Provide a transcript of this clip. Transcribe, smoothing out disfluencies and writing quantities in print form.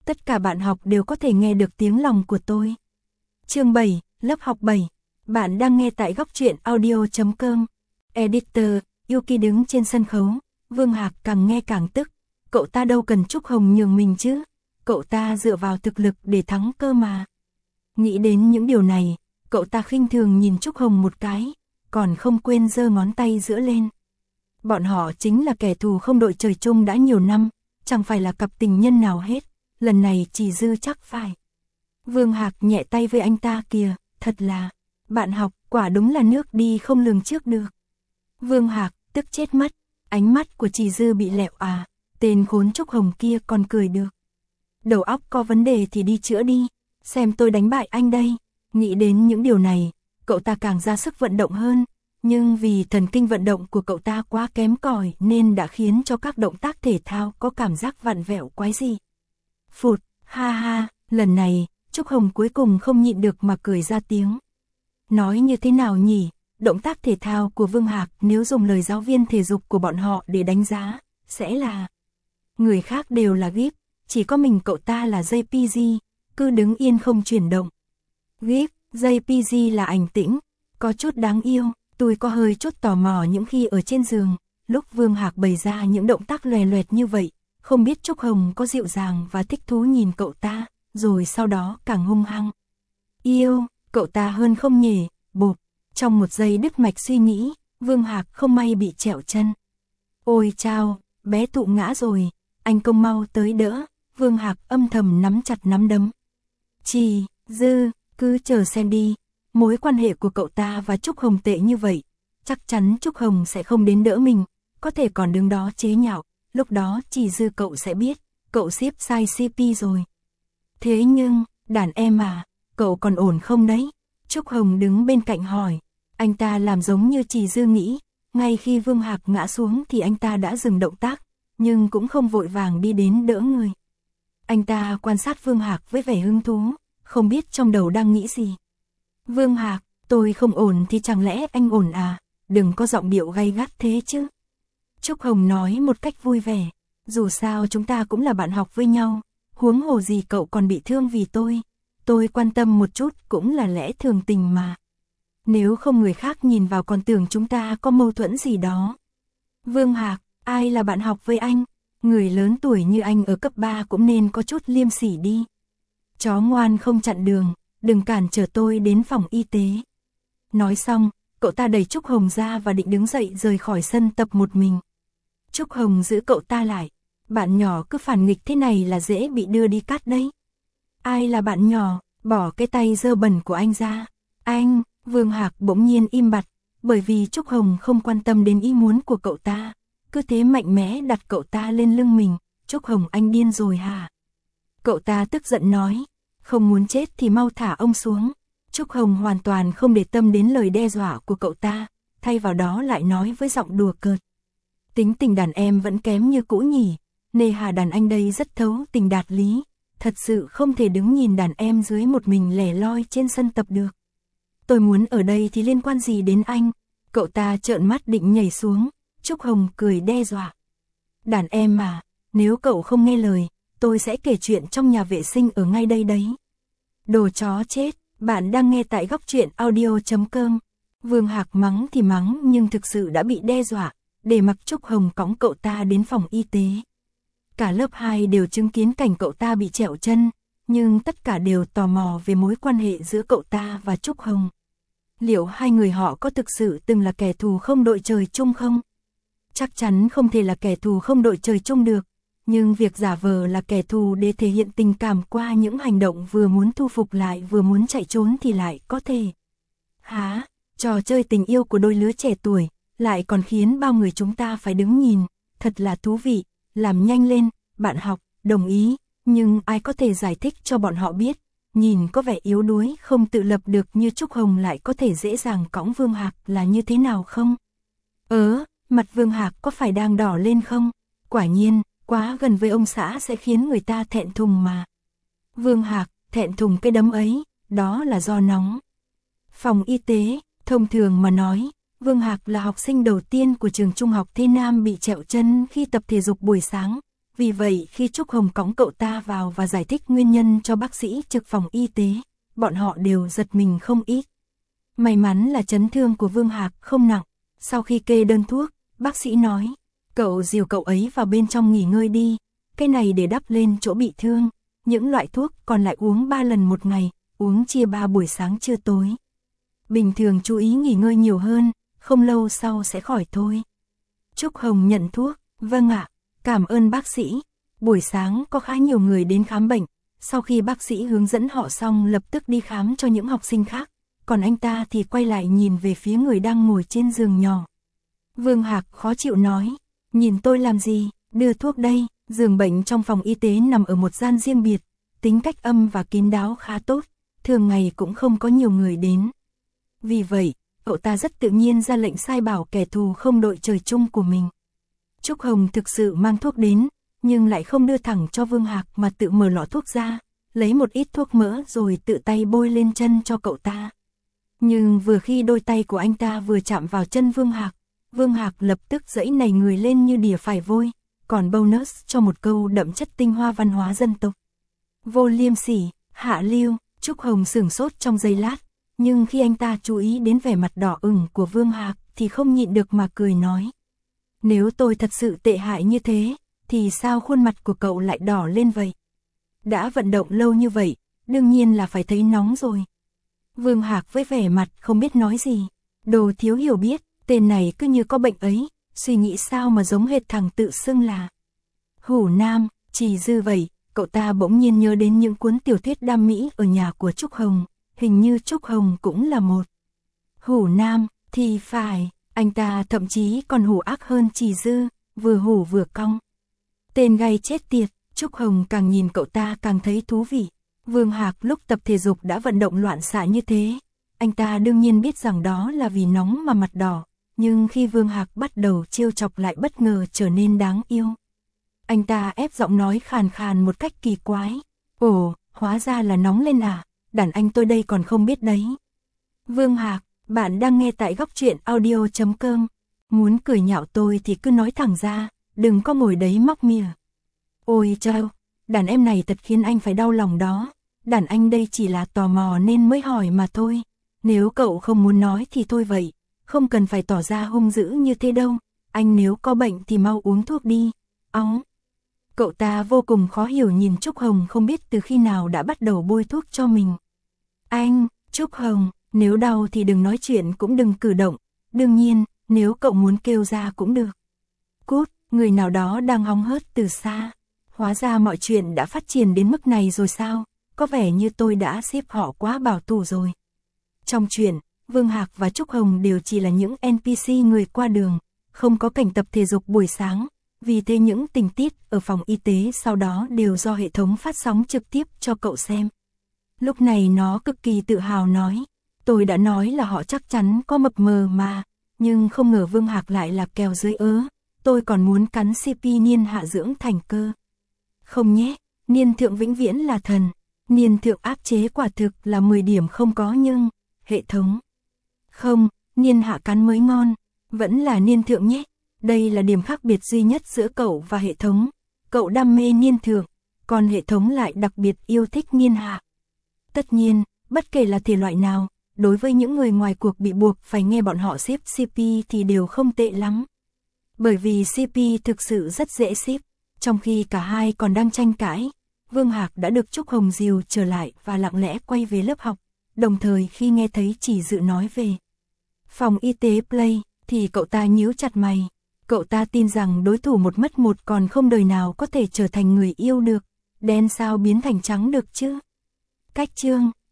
tất cả bạn học đều có thể nghe được tiếng lòng của tôi. Chương 7, lớp học 7. Bạn đang nghe tại góc truyện audio.com. Editor, Yuki đứng trên sân khấu, Vương Hạc càng nghe càng tức. Cậu ta đâu cần Trúc Hồng nhường mình chứ, cậu ta dựa vào thực lực để thắng cơ mà. Nghĩ đến những điều này, cậu ta khinh thường nhìn Trúc Hồng một cái, còn không quên giơ ngón tay giữa lên. Bọn họ chính là kẻ thù không đội trời chung đã nhiều năm, chẳng phải là cặp tình nhân nào hết, lần này chỉ dư chắc phải. Vương Hạc nhẹ tay với anh ta kìa, thật là, bạn học, quả đúng là nước đi không lường trước được. Vương Hạc, tức chết mất, ánh mắt của Trì Dư bị lẹo à, tên khốn Trúc Hồng kia còn cười được. Đầu óc có vấn đề thì đi chữa đi, xem tôi đánh bại anh đây. Nghĩ đến những điều này, cậu ta càng ra sức vận động hơn, nhưng vì thần kinh vận động của cậu ta quá kém cỏi nên đã khiến cho các động tác thể thao có cảm giác vặn vẹo quái dị. Phụt, ha ha, lần này, Trúc Hồng cuối cùng không nhịn được mà cười ra tiếng. Nói như thế nào nhỉ, động tác thể thao của Vương Hạc nếu dùng lời giáo viên thể dục của bọn họ để đánh giá, sẽ là người khác đều là GIF, chỉ có mình cậu ta là JPG, cứ đứng yên không chuyển động. GIF, JPG là ảnh tĩnh, có chút đáng yêu, tôi có hơi chút tò mò những khi ở trên giường, lúc Vương Hạc bày ra những động tác lòe loẹt như vậy, không biết Trúc Hồng có dịu dàng và thích thú nhìn cậu ta, rồi sau đó càng hung hăng. Yêu, cậu ta hơn không nhỉ, bộp, trong một giây đứt mạch suy nghĩ, Vương Hạc không may bị trẹo chân. Ôi chao, bé tụ ngã rồi, anh công mau tới đỡ, Vương Hạc âm thầm nắm chặt nắm đấm. Trì Dư, cứ chờ xem đi, mối quan hệ của cậu ta và Trúc Hồng tệ như vậy, chắc chắn Trúc Hồng sẽ không đến đỡ mình, có thể còn đứng đó chế nhạo, lúc đó Trì Dư cậu sẽ biết, cậu xếp sai CP rồi. Thế nhưng, đàn em à, cậu còn ổn không đấy? Trúc Hồng đứng bên cạnh hỏi, anh ta làm giống như Trì Dư nghĩ, ngay khi Vương Hạc ngã xuống thì anh ta đã dừng động tác, nhưng cũng không vội vàng đi đến đỡ người. Anh ta quan sát Vương Hạc với vẻ hứng thú, không biết trong đầu đang nghĩ gì. Vương Hạc, tôi không ổn thì chẳng lẽ anh ổn à, đừng có giọng điệu gay gắt thế chứ. Trúc Hồng nói một cách vui vẻ, dù sao chúng ta cũng là bạn học với nhau, huống hồ gì cậu còn bị thương vì tôi quan tâm một chút cũng là lẽ thường tình mà. Nếu không người khác nhìn vào còn tưởng chúng ta có mâu thuẫn gì đó. Vương Hạc, ai là bạn học với anh? Người lớn tuổi như anh ở cấp 3 cũng nên có chút liêm sỉ đi. Chó ngoan không chặn đường, đừng cản trở tôi đến phòng y tế. Nói xong, cậu ta đẩy Trúc Hồng ra và định đứng dậy rời khỏi sân tập một mình. Trúc Hồng giữ cậu ta lại. Bạn nhỏ cứ phản nghịch thế này là dễ bị đưa đi cắt đấy. Ai là bạn nhỏ? Bỏ cái tay dơ bẩn của anh ra. Anh, Vương Hạc bỗng nhiên im bặt, bởi vì Trúc Hồng không quan tâm đến ý muốn của cậu ta. Cứ thế mạnh mẽ đặt cậu ta lên lưng mình. Trúc Hồng, anh điên rồi hả? Cậu ta tức giận nói, không muốn chết thì mau thả ông xuống. Trúc Hồng hoàn toàn không để tâm đến lời đe dọa của cậu ta, thay vào đó lại nói với giọng đùa cợt. Tính tình đàn em vẫn kém như cũ nhỉ, nề hà đàn anh đây rất thấu tình đạt lý, thật sự không thể đứng nhìn đàn em dưới một mình lẻ loi trên sân tập được. Tôi muốn ở đây thì liên quan gì đến anh? Cậu ta trợn mắt định nhảy xuống, Trúc Hồng cười đe dọa. Đàn em mà, nếu cậu không nghe lời, tôi sẽ kể chuyện trong nhà vệ sinh ở ngay đây đấy. Đồ chó chết, bạn đang nghe tại góc truyện audio.com. Vương Hạc mắng thì mắng nhưng thực sự đã bị đe dọa, để mặc Trúc Hồng cõng cậu ta đến phòng y tế. Cả lớp 2 đều chứng kiến cảnh cậu ta bị trẹo chân, nhưng tất cả đều tò mò về mối quan hệ giữa cậu ta và Trúc Hồng. Liệu hai người họ có thực sự từng là kẻ thù không đội trời chung không? Chắc chắn không thể là kẻ thù không đội trời chung được, nhưng việc giả vờ là kẻ thù để thể hiện tình cảm qua những hành động vừa muốn thu phục lại vừa muốn chạy trốn thì lại có thể. Hả? Trò chơi tình yêu của đôi lứa trẻ tuổi, lại còn khiến bao người chúng ta phải đứng nhìn, thật là thú vị, làm nhanh lên, bạn học, đồng ý, nhưng ai có thể giải thích cho bọn họ biết, nhìn có vẻ yếu đuối không tự lập được như Trúc Hồng lại có thể dễ dàng cõng Vương Hạc là như thế nào không? Mặt Vương Hạc có phải đang đỏ lên không? Quả nhiên, quá gần với ông xã sẽ khiến người ta thẹn thùng mà. Vương Hạc, thẹn thùng cái đấm ấy, đó là do nóng. Phòng y tế, thông thường mà nói, Vương Hạc là học sinh đầu tiên của trường trung học Thế Nam bị trẹo chân khi tập thể dục buổi sáng, Vì vậy khi Trúc Hồng cõng cậu ta vào và giải thích nguyên nhân cho bác sĩ trực phòng y tế, bọn họ đều giật mình không ít. May mắn là chấn thương của Vương Hạc không nặng. Sau khi kê đơn thuốc, bác sĩ nói, cậu dìu cậu ấy vào bên trong nghỉ ngơi đi, cái này để đắp lên chỗ bị thương. Những loại thuốc còn lại uống 3 lần một ngày, uống chia 3 buổi sáng trưa tối. Bình thường chú ý nghỉ ngơi nhiều hơn, không lâu sau sẽ khỏi thôi. Trúc Hồng nhận thuốc, vâng ạ, cảm ơn bác sĩ. Buổi sáng có khá nhiều người đến khám bệnh, sau khi bác sĩ hướng dẫn họ xong lập tức đi khám cho những học sinh khác, còn anh ta thì quay lại nhìn về phía người đang ngồi trên giường nhỏ. Vương Hạc khó chịu nói, nhìn tôi làm gì, đưa thuốc đây. Giường bệnh trong phòng y tế nằm ở một gian riêng biệt, tính cách âm và kín đáo khá tốt, thường ngày cũng không có nhiều người đến. Vì vậy, cậu ta rất tự nhiên ra lệnh sai bảo kẻ thù không đội trời chung của mình. Trúc Hồng thực sự mang thuốc đến, nhưng lại không đưa thẳng cho Vương Hạc mà tự mở lọ thuốc ra, lấy một ít thuốc mỡ rồi tự tay bôi lên chân cho cậu ta. Nhưng vừa khi đôi tay của anh ta vừa chạm vào chân Vương Hạc lập tức giãy nảy người lên như đỉa phải vôi, còn bonus cho một câu đậm chất tinh hoa văn hóa dân tộc. Vô liêm sỉ, hạ lưu. Trúc Hồng sửng sốt trong giây lát, nhưng khi anh ta chú ý đến vẻ mặt đỏ ửng của Vương Hạc thì không nhịn được mà cười nói. Nếu tôi thật sự tệ hại như thế, thì sao khuôn mặt của cậu lại đỏ lên vậy? Đã vận động lâu như vậy, đương nhiên là phải thấy nóng rồi. Vương Hạc với vẻ mặt không biết nói gì. Đồ thiếu hiểu biết, tên này cứ như có bệnh ấy, suy nghĩ sao mà giống hệt thằng tự xưng là Hủ Nam. Chỉ dư vậy, cậu ta bỗng nhiên nhớ đến những cuốn tiểu thuyết đam mỹ ở nhà của Trúc Hồng, hình như Trúc Hồng cũng là một Hủ Nam, thì phải, anh ta thậm chí còn hủ ác hơn Chỉ Dư, vừa hủ vừa cong. Tên gay chết tiệt. Trúc Hồng càng nhìn cậu ta càng thấy thú vị. Vương Hạc lúc tập thể dục đã vận động loạn xạ như thế, anh ta đương nhiên biết rằng đó là vì nóng mà mặt đỏ, nhưng khi Vương Hạc bắt đầu trêu chọc lại bất ngờ trở nên đáng yêu. Anh ta ép giọng nói khàn khàn một cách kỳ quái. Ồ, hóa ra là nóng lên à, đàn anh tôi đây còn không biết đấy. Vương Hạc, bạn đang nghe tại góc truyện audio.com. Muốn cười nhạo tôi thì cứ nói thẳng ra, đừng có ngồi đấy móc mỉa. Ôi chao, đàn em này thật khiến anh phải đau lòng đó. Đàn anh đây chỉ là tò mò nên mới hỏi mà thôi. Nếu cậu không muốn nói thì thôi vậy, không cần phải tỏ ra hung dữ như thế đâu. Anh nếu có bệnh thì mau uống thuốc đi. Óng. Cậu ta vô cùng khó hiểu nhìn Trúc Hồng không biết từ khi nào đã bắt đầu bôi thuốc cho mình. Anh, Trúc Hồng, nếu đau thì đừng nói chuyện cũng đừng cử động. Đương nhiên, nếu cậu muốn kêu ra cũng được. Cút, người nào đó đang hóng hớt từ xa. Hóa ra mọi chuyện đã phát triển đến mức này rồi sao? Có vẻ như tôi đã xếp họ quá bảo thủ rồi. Trong chuyện, Vương Hạc và Trúc Hồng đều chỉ là những NPC người qua đường, không có cảnh tập thể dục buổi sáng. Vì thế những tình tiết ở phòng y tế sau đó đều do hệ thống phát sóng trực tiếp cho cậu xem. Lúc này nó cực kỳ tự hào nói, tôi đã nói là họ chắc chắn có mập mờ mà, nhưng không ngờ Vương Hạc lại là kèo dưới ớ, tôi còn muốn cắn CP Niên Hạ dưỡng thành cơ. Không nhé, Niên Thượng vĩnh viễn là thần, Niên Thượng áp chế quả thực là 10 điểm không có nhưng, hệ thống. Không, Niên Hạ cắn mới ngon, vẫn là Niên Thượng nhé. Đây là điểm khác biệt duy nhất giữa cậu và hệ thống. Cậu đam mê Niên Thượng, còn hệ thống lại đặc biệt yêu thích Niên Hạ. Tất nhiên, bất kể là thể loại nào, đối với những người ngoài cuộc bị buộc phải nghe bọn họ xếp CP thì đều không tệ lắm. Bởi vì CP thực sự rất dễ xếp, trong khi cả hai còn đang tranh cãi, Vương Hạc đã được Trúc Hồng dìu trở lại và lặng lẽ quay về lớp học, đồng thời khi nghe thấy Chỉ Dự nói về phòng y tế Play, thì cậu ta nhíu chặt mày. Cậu ta tin rằng đối thủ một mất một còn không đời nào có thể trở thành người yêu được, đen sao biến thành trắng được chứ. Cách chương